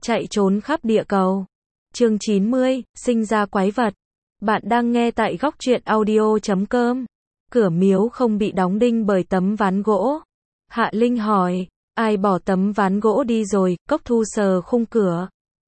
chạy trốn khắp địa cầu. Chương 90, sinh ra quái vật. Bạn đang nghe tại góc truyện audio.com. Cửa miếu không bị đóng đinh bởi tấm ván gỗ. Hạ Linh hỏi, ai bỏ tấm ván gỗ đi rồi? Cốc Thu sờ khung cửa.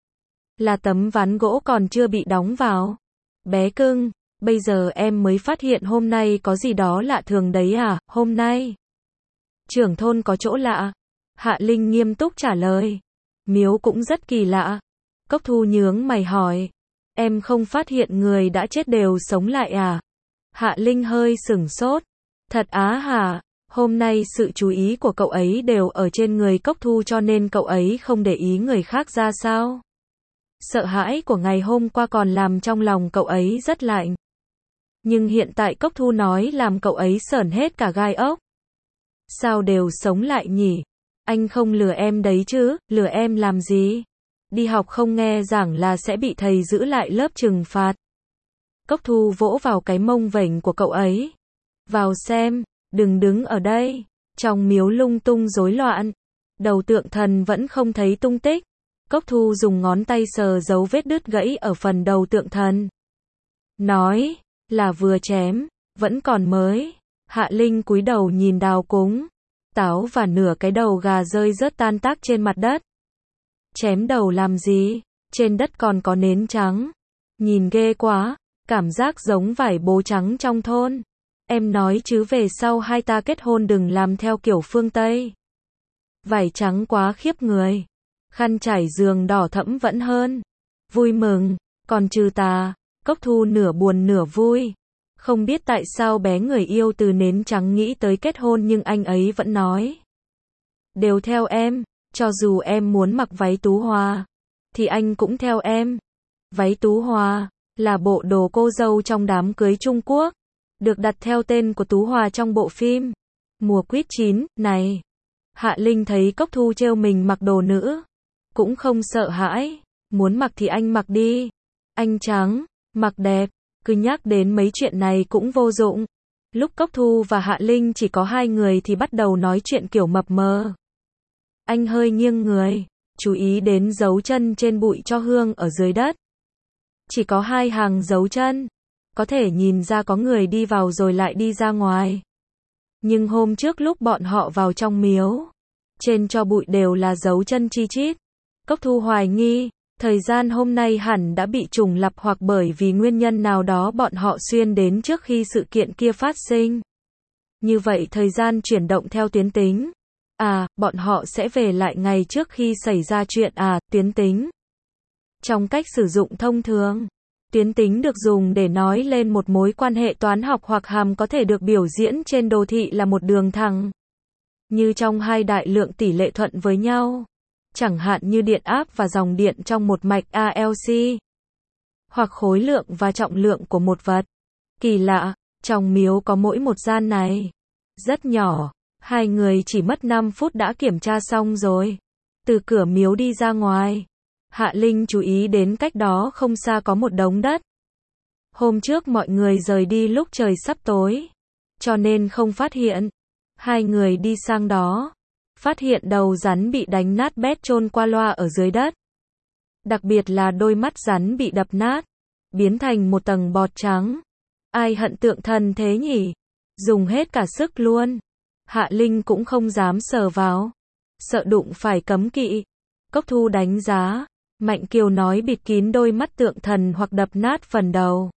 Là tấm ván gỗ còn chưa bị đóng vào. Bé cưng, bây giờ em mới phát hiện hôm nay có gì đó lạ thường đấy à? Hôm nay trưởng thôn có chỗ lạ. Hạ Linh nghiêm túc trả lời. Miếu cũng rất kỳ lạ. Cốc Thu nhướng mày hỏi. Em không phát hiện người đã chết đều sống lại à? Hạ Linh hơi sửng sốt. Thật á hả? Hôm nay sự chú ý của cậu ấy đều ở trên người Cốc Thu cho nên cậu ấy không để ý người khác ra sao? Sợ hãi của ngày hôm qua còn làm trong lòng cậu ấy rất lạnh. Nhưng hiện tại Cốc Thu nói làm cậu ấy sởn hết cả gai ốc. Sao đều sống lại nhỉ? Anh không lừa em đấy chứ, lừa em làm gì? Đi học không nghe giảng là sẽ bị thầy giữ lại lớp trừng phạt. Cốc Thu vỗ vào cái mông vểnh của cậu ấy. Vào xem, đừng đứng ở đây. Trong miếu lung tung rối loạn. Đầu tượng thần vẫn không thấy tung tích. Cốc Thu dùng ngón tay sờ dấu vết đứt gãy ở phần đầu tượng thần. Nói, là vừa chém, vẫn còn mới. Hạ Linh cúi đầu nhìn đào cúng. Táo và nửa cái đầu gà rơi rớt tan tác trên mặt đất. Chém đầu làm gì? Trên đất còn có nến trắng. Nhìn ghê quá, cảm giác giống vải bố trắng trong thôn. Em nói chứ về sau hai ta kết hôn đừng làm theo kiểu phương Tây. Vải trắng quá khiếp người. Khăn trải giường đỏ thẫm vẫn hơn. Vui mừng, còn trừ tà. Cốc Thu nửa buồn nửa vui. Không biết tại sao bé người yêu từ nến trắng nghĩ tới kết hôn nhưng anh ấy vẫn nói. Đều theo em, cho dù em muốn mặc váy tú hoa, thì anh cũng theo em. Váy tú hoa, là bộ đồ cô dâu trong đám cưới Trung Quốc, được đặt theo tên của Tú Hoa trong bộ phim Mùa Quýt Chín, này. Hạ Linh thấy Cốc Thu trêu mình mặc đồ nữ, cũng không sợ hãi, muốn mặc thì anh mặc đi. Anh trắng, mặc đẹp. Cứ nhắc đến mấy chuyện này cũng vô dụng. Lúc Cốc Thu và Hạ Linh chỉ có hai người thì bắt đầu nói chuyện kiểu mập mờ. Anh hơi nghiêng người, chú ý đến dấu chân trên bụi tro hương ở dưới đất. Chỉ có hai hàng dấu chân. Có thể nhìn ra có người đi vào rồi lại đi ra ngoài. Nhưng hôm trước lúc bọn họ vào trong miếu, trên tro bụi đều là dấu chân chi chít. Cốc Thu hoài nghi. Thời gian hôm nay hẳn đã bị trùng lặp hoặc bởi vì nguyên nhân nào đó bọn họ xuyên đến trước khi sự kiện kia phát sinh. Như vậy thời gian chuyển động theo tuyến tính. À, bọn họ sẽ về lại ngày trước khi xảy ra chuyện à, tuyến tính. Trong cách sử dụng thông thường, tuyến tính được dùng để nói lên một mối quan hệ toán học hoặc hàm có thể được biểu diễn trên đồ thị là một đường thẳng. Như trong hai đại lượng tỷ lệ thuận với nhau. Chẳng hạn như điện áp và dòng điện trong một mạch ALC. Hoặc khối lượng và trọng lượng của một vật. Kỳ lạ, trong miếu có mỗi một gian này. Rất nhỏ, hai người chỉ mất 5 phút đã kiểm tra xong rồi. Từ cửa miếu đi ra ngoài. Hạ Linh chú ý đến cách đó không xa có một đống đất. Hôm trước mọi người rời đi lúc trời sắp tối. Cho nên không phát hiện. Hai người đi sang đó. Phát hiện đầu rắn bị đánh nát bét chôn qua loa ở dưới đất. Đặc biệt là đôi mắt rắn bị đập nát, biến thành một tầng bọt trắng. Ai hận tượng thần thế nhỉ? Dùng hết cả sức luôn. Hạ Linh cũng không dám sờ vào. Sợ đụng phải cấm kỵ. Cốc Thu đánh giá. Mạnh Kiều nói bịt kín đôi mắt tượng thần hoặc đập nát phần đầu.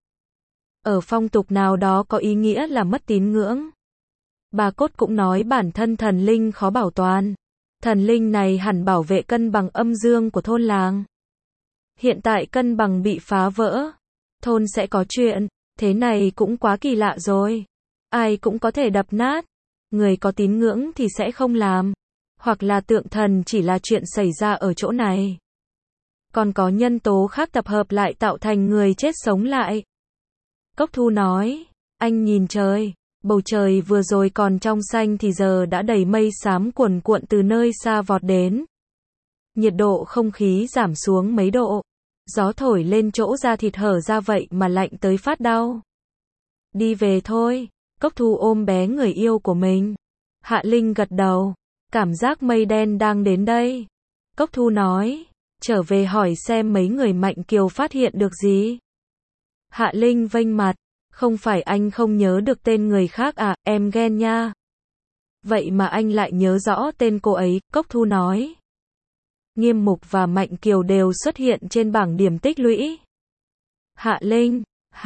Ở phong tục nào đó có ý nghĩa là mất tín ngưỡng. Bà Cốt cũng nói bản thân thần linh khó bảo toàn. Thần linh này hẳn bảo vệ cân bằng âm dương của thôn làng. Hiện tại cân bằng bị phá vỡ. Thôn sẽ có chuyện. Thế này cũng quá kỳ lạ rồi. Ai cũng có thể đập nát. Người có tín ngưỡng thì sẽ không làm. Hoặc là tượng thần chỉ là chuyện xảy ra ở chỗ này. Còn có nhân tố khác tập hợp lại tạo thành người chết sống lại. Cốc Thu nói. Anh nhìn trời. Bầu trời vừa rồi còn trong xanh thì giờ đã đầy mây xám cuồn cuộn từ nơi xa vọt đến. Nhiệt độ không khí giảm xuống mấy độ. Gió thổi lên chỗ da thịt hở ra vậy mà lạnh tới phát đau. Đi về thôi. Cốc Thu ôm bé người yêu của mình. Hạ Linh gật đầu. Cảm giác mây đen đang đến đây. Cốc Thu nói. trở về hỏi xem mấy người Mạnh Kiều phát hiện được gì. Hạ Linh vênh mặt, không phải anh không nhớ được tên người khác à, em ghen nha. Vậy mà anh lại nhớ rõ tên cô ấy, Cốc Thu nói. Nghiêm Mục và Mạnh Kiều đều xuất hiện trên bảng điểm tích lũy. Hạ Linh,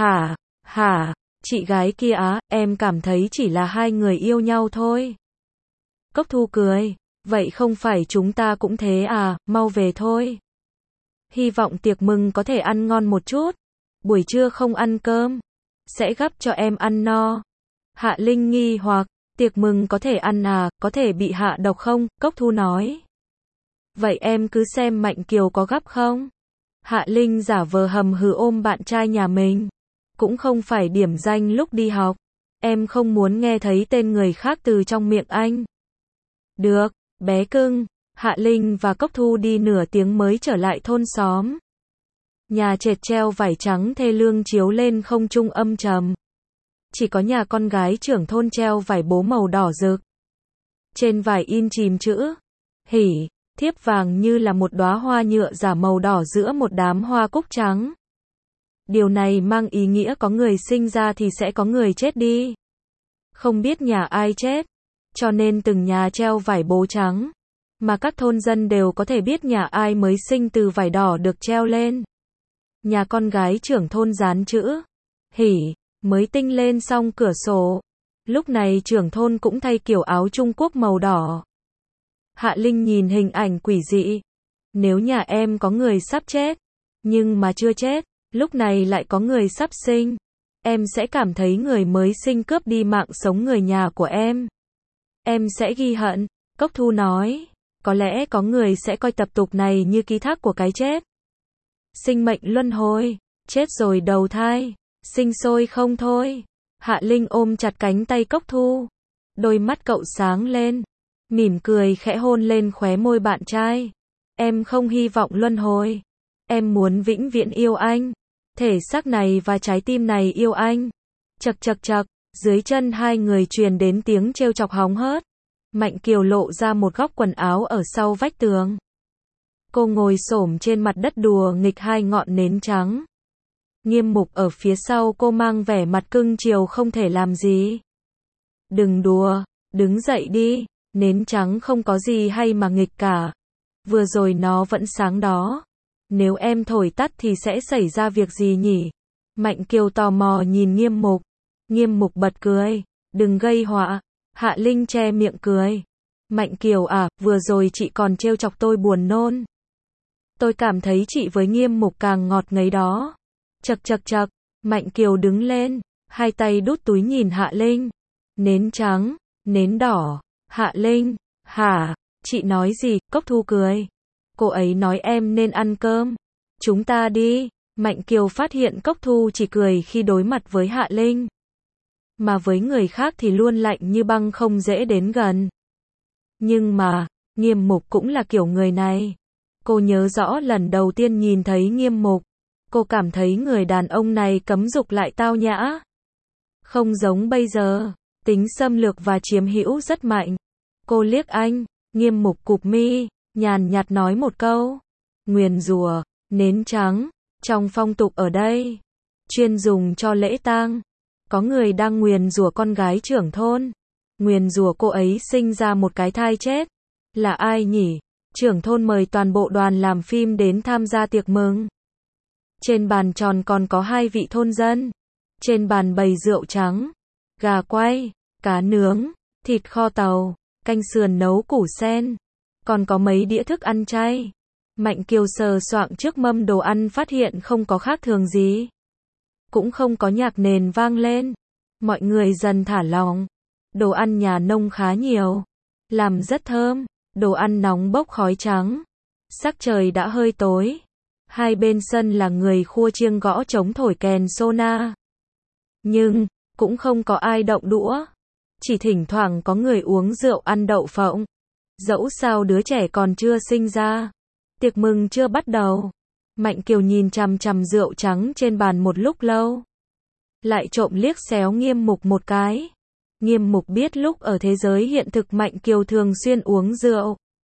hả, chị gái kia á, em cảm thấy chỉ là hai người yêu nhau thôi. Cốc Thu cười, vậy không phải chúng ta cũng thế à, mau về thôi. Hy vọng tiệc mừng có thể ăn ngon một chút. Buổi trưa không ăn cơm, sẽ gắp cho em ăn no. Hạ Linh nghi hoặc, tiệc mừng có thể ăn à, có thể bị hạ độc không? Cốc Thu nói. Vậy em cứ xem Mạnh Kiều có gắp không? Hạ Linh giả vờ hầm hừ ôm bạn trai nhà mình. Cũng không phải điểm danh lúc đi học. Em không muốn nghe thấy tên người khác từ trong miệng anh. Được, bé cưng. Hạ Linh và Cốc Thu đi nửa tiếng mới trở lại thôn xóm. Nhà trệt treo vải trắng thê lương chiếu lên không trung âm trầm. Chỉ có nhà con gái trưởng thôn treo vải bố màu đỏ rực. Trên vải in chìm chữ hỉ, thiếp vàng như là một đóa hoa nhựa giả màu đỏ giữa một đám hoa cúc trắng. Điều này mang ý nghĩa có người sinh ra thì sẽ có người chết đi. Không biết nhà ai chết, cho nên từng nhà treo vải bố trắng, mà các thôn dân đều có thể biết nhà ai mới sinh từ vải đỏ được treo lên. Nhà con gái trưởng thôn dán chữ hỉ mới tinh lên xong cửa sổ. Lúc này trưởng thôn cũng thay kiểu áo Trung Quốc màu đỏ. Hạ Linh nhìn hình ảnh quỷ dị. Nếu nhà em có người sắp chết, nhưng mà chưa chết, lúc này lại có người sắp sinh, em sẽ cảm thấy người mới sinh cướp đi mạng sống người nhà của em. Em sẽ ghi hận, Cốc Thu nói. Có lẽ có người sẽ coi tập tục này như ký thác của cái chết. Sinh mệnh luân hồi, chết rồi đầu thai, sinh sôi không thôi. Hạ Linh ôm chặt cánh tay Cốc Thu. Đôi mắt cậu sáng lên, mỉm cười khẽ hôn lên khóe môi bạn trai. Em không hy vọng luân hồi. Em muốn vĩnh viễn yêu anh. Thể xác này và trái tim này yêu anh. Chậc chậc chậc, dưới chân hai người truyền đến tiếng trêu chọc hóng hớt. Mạnh Kiều lộ ra một góc quần áo ở sau vách tường. Cô ngồi xổm trên mặt đất đùa nghịch hai ngọn nến trắng. Nghiêm Mục ở phía sau cô mang vẻ mặt cưng chiều không thể làm gì. Đừng đùa, đứng dậy đi, nến trắng không có gì hay mà nghịch cả. Vừa rồi nó vẫn sáng đó. Nếu em thổi tắt thì sẽ xảy ra việc gì nhỉ? Mạnh Kiều tò mò nhìn Nghiêm Mục. Nghiêm Mục bật cười, đừng gây họa. Hạ Linh che miệng cười. Mạnh Kiều à, vừa rồi chị còn trêu chọc tôi buồn nôn. Tôi cảm thấy chị với Nghiêm Mục càng ngọt ngấy đó. Chậc chậc chậc, Mạnh Kiều đứng lên, hai tay đút túi nhìn Hạ Linh. Nến trắng, nến đỏ, Hạ Linh, hả, chị nói gì? Cốc Thu cười. Cô ấy nói em nên ăn cơm. Chúng ta đi. Mạnh Kiều phát hiện Cốc Thu chỉ cười khi đối mặt với Hạ Linh. Mà với người khác thì luôn lạnh như băng không dễ đến gần. Nhưng mà, Nghiêm Mục cũng là kiểu người này. Cô nhớ rõ lần đầu tiên nhìn thấy Nghiêm Mục, cô cảm thấy người đàn ông này cấm dục lại tao nhã. Không giống bây giờ, tính xâm lược và chiếm hữu rất mạnh. Cô liếc anh, Nghiêm Mục cụp mi, nhàn nhạt nói một câu. Nguyền rủa, nến trắng, trong phong tục ở đây, chuyên dùng cho lễ tang. Có người đang nguyền rủa con gái trưởng thôn. Nguyền rủa cô ấy sinh ra một cái thai chết. Là ai nhỉ? Trưởng thôn mời toàn bộ đoàn làm phim đến tham gia tiệc mừng. Trên bàn tròn còn có hai vị thôn dân. Trên bàn bày rượu trắng, gà quay, cá nướng, thịt kho tàu, canh sườn nấu củ sen. Còn có mấy đĩa thức ăn chay. Mạnh Kiều sờ soạng trước mâm đồ ăn phát hiện không có khác thường gì. Cũng không có nhạc nền vang lên. Mọi người dần thả lỏng. Đồ ăn nhà nông khá nhiều. Làm rất thơm. Đồ ăn nóng bốc khói trắng. Sắc trời đã hơi tối. Hai bên sân là người khua chiêng gõ trống thổi kèn sona. Nhưng, cũng không có ai động đũa. Chỉ thỉnh thoảng có người uống rượu ăn đậu phộng. Dẫu sao đứa trẻ còn chưa sinh ra. Tiệc mừng chưa bắt đầu. Mạnh Kiều nhìn chằm chằm rượu trắng trên bàn một lúc lâu. Lại trộm liếc xéo Nghiêm Mục một cái. Nghiêm Mục biết lúc ở thế giới hiện thực Mạnh Kiều thường xuyên uống rượu.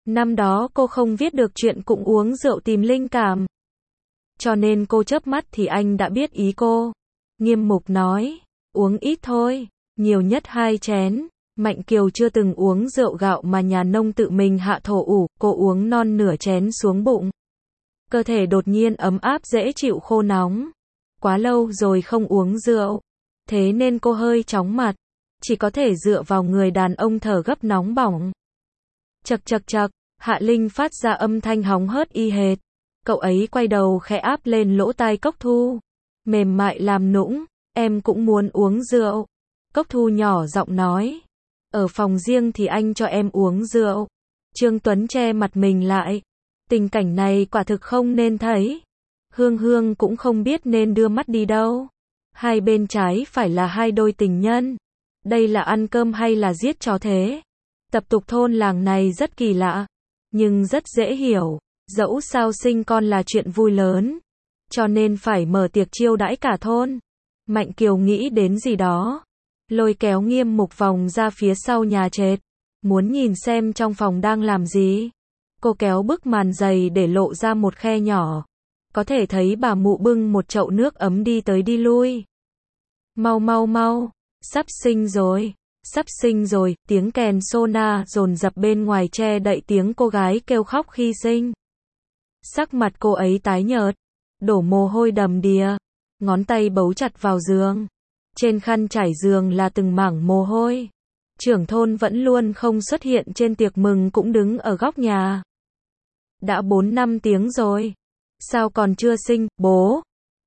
Năm đó cô không viết được chuyện cũng uống rượu tìm linh cảm. Cho nên cô chớp mắt thì anh đã biết ý cô. Nghiêm Mục nói, uống ít thôi, nhiều nhất 2 chén. Mạnh Kiều chưa từng uống rượu gạo mà nhà nông tự mình hạ thổ ủ, cô uống non nửa chén xuống bụng. Cơ thể đột nhiên ấm áp dễ chịu khô nóng. Quá lâu rồi không uống rượu, thế nên cô hơi chóng mặt, chỉ có thể dựa vào người đàn ông thở gấp nóng bỏng. Chậc chậc chậc, Hạ Linh phát ra âm thanh hóng hớt y hệt. Cậu ấy quay đầu khẽ áp lên lỗ tai Cốc Thu, mềm mại làm nũng, em cũng muốn uống rượu. Cốc Thu nhỏ giọng nói, ở phòng riêng thì anh cho em uống rượu. Trương Tuấn che mặt mình lại, tình cảnh này quả thực không nên thấy. Hương Hương cũng không biết nên đưa mắt đi đâu. Hai bên trái phải là hai đôi tình nhân. Đây là ăn cơm hay là giết chó thế? Tập tục thôn làng này rất kỳ lạ, nhưng rất dễ hiểu. Dẫu sao sinh con là chuyện vui lớn, cho nên phải mở tiệc chiêu đãi cả thôn. Mạnh Kiều nghĩ đến gì đó, lôi kéo Nghiêm Mục vòng ra phía sau nhà trệt, muốn nhìn xem trong phòng đang làm gì. Cô kéo bức màn dày để lộ ra một khe nhỏ, có thể thấy bà mụ bưng một chậu nước ấm đi tới đi lui. Mau mau mau, sắp sinh rồi, sắp sinh rồi, tiếng kèn sona dồn dập bên ngoài che đậy tiếng cô gái kêu khóc khi sinh. Sắc mặt cô ấy tái nhợt, đổ mồ hôi đầm đìa, ngón tay bấu chặt vào giường. Trên khăn trải giường là từng mảng mồ hôi. Trưởng thôn vẫn luôn không xuất hiện trên tiệc mừng cũng đứng ở góc nhà. Đã 4-5 tiếng rồi, sao còn chưa sinh, bố?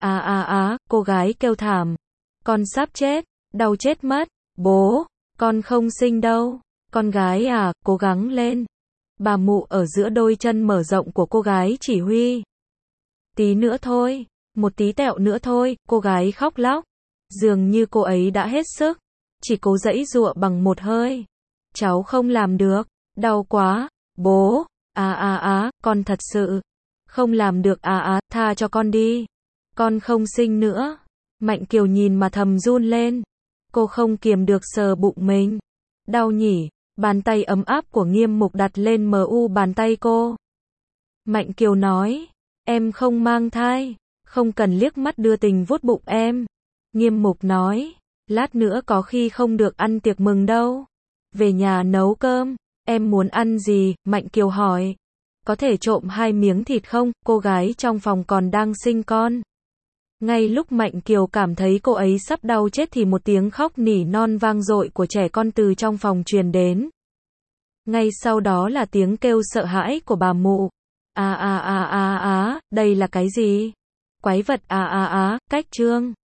Cô gái kêu thảm. Con sắp chết, đau chết mất, bố, con không sinh đâu. Con gái à, cố gắng lên. Bà mụ ở giữa đôi chân mở rộng của cô gái chỉ huy. Tí nữa thôi, một tí tẹo nữa thôi, cô gái khóc lóc. Dường như cô ấy đã hết sức, chỉ cố giãy giụa bằng một hơi. Cháu không làm được, đau quá, bố, con thật sự không làm được tha cho con đi. Con không sinh nữa. Mạnh Kiều nhìn mà thầm run lên. Cô không kiềm được sờ bụng mình. Đau nhỉ? Bàn tay ấm áp của Nghiêm Mục đặt lên mu bàn tay cô. Mạnh Kiều nói, em không mang thai, không cần liếc mắt đưa tình vuốt bụng em. Nghiêm Mục nói, lát nữa có khi không được ăn tiệc mừng đâu. Về nhà nấu cơm, em muốn ăn gì? Mạnh Kiều hỏi. Có thể trộm 2 miếng thịt không? Cô gái trong phòng còn đang sinh con. Ngay lúc Mạnh Kiều cảm thấy cô ấy sắp đau chết thì một tiếng khóc nỉ non vang dội của trẻ con từ trong phòng truyền đến. Ngay sau đó là tiếng kêu sợ hãi của bà mụ. Đây là cái gì? Quái vật cách Trương.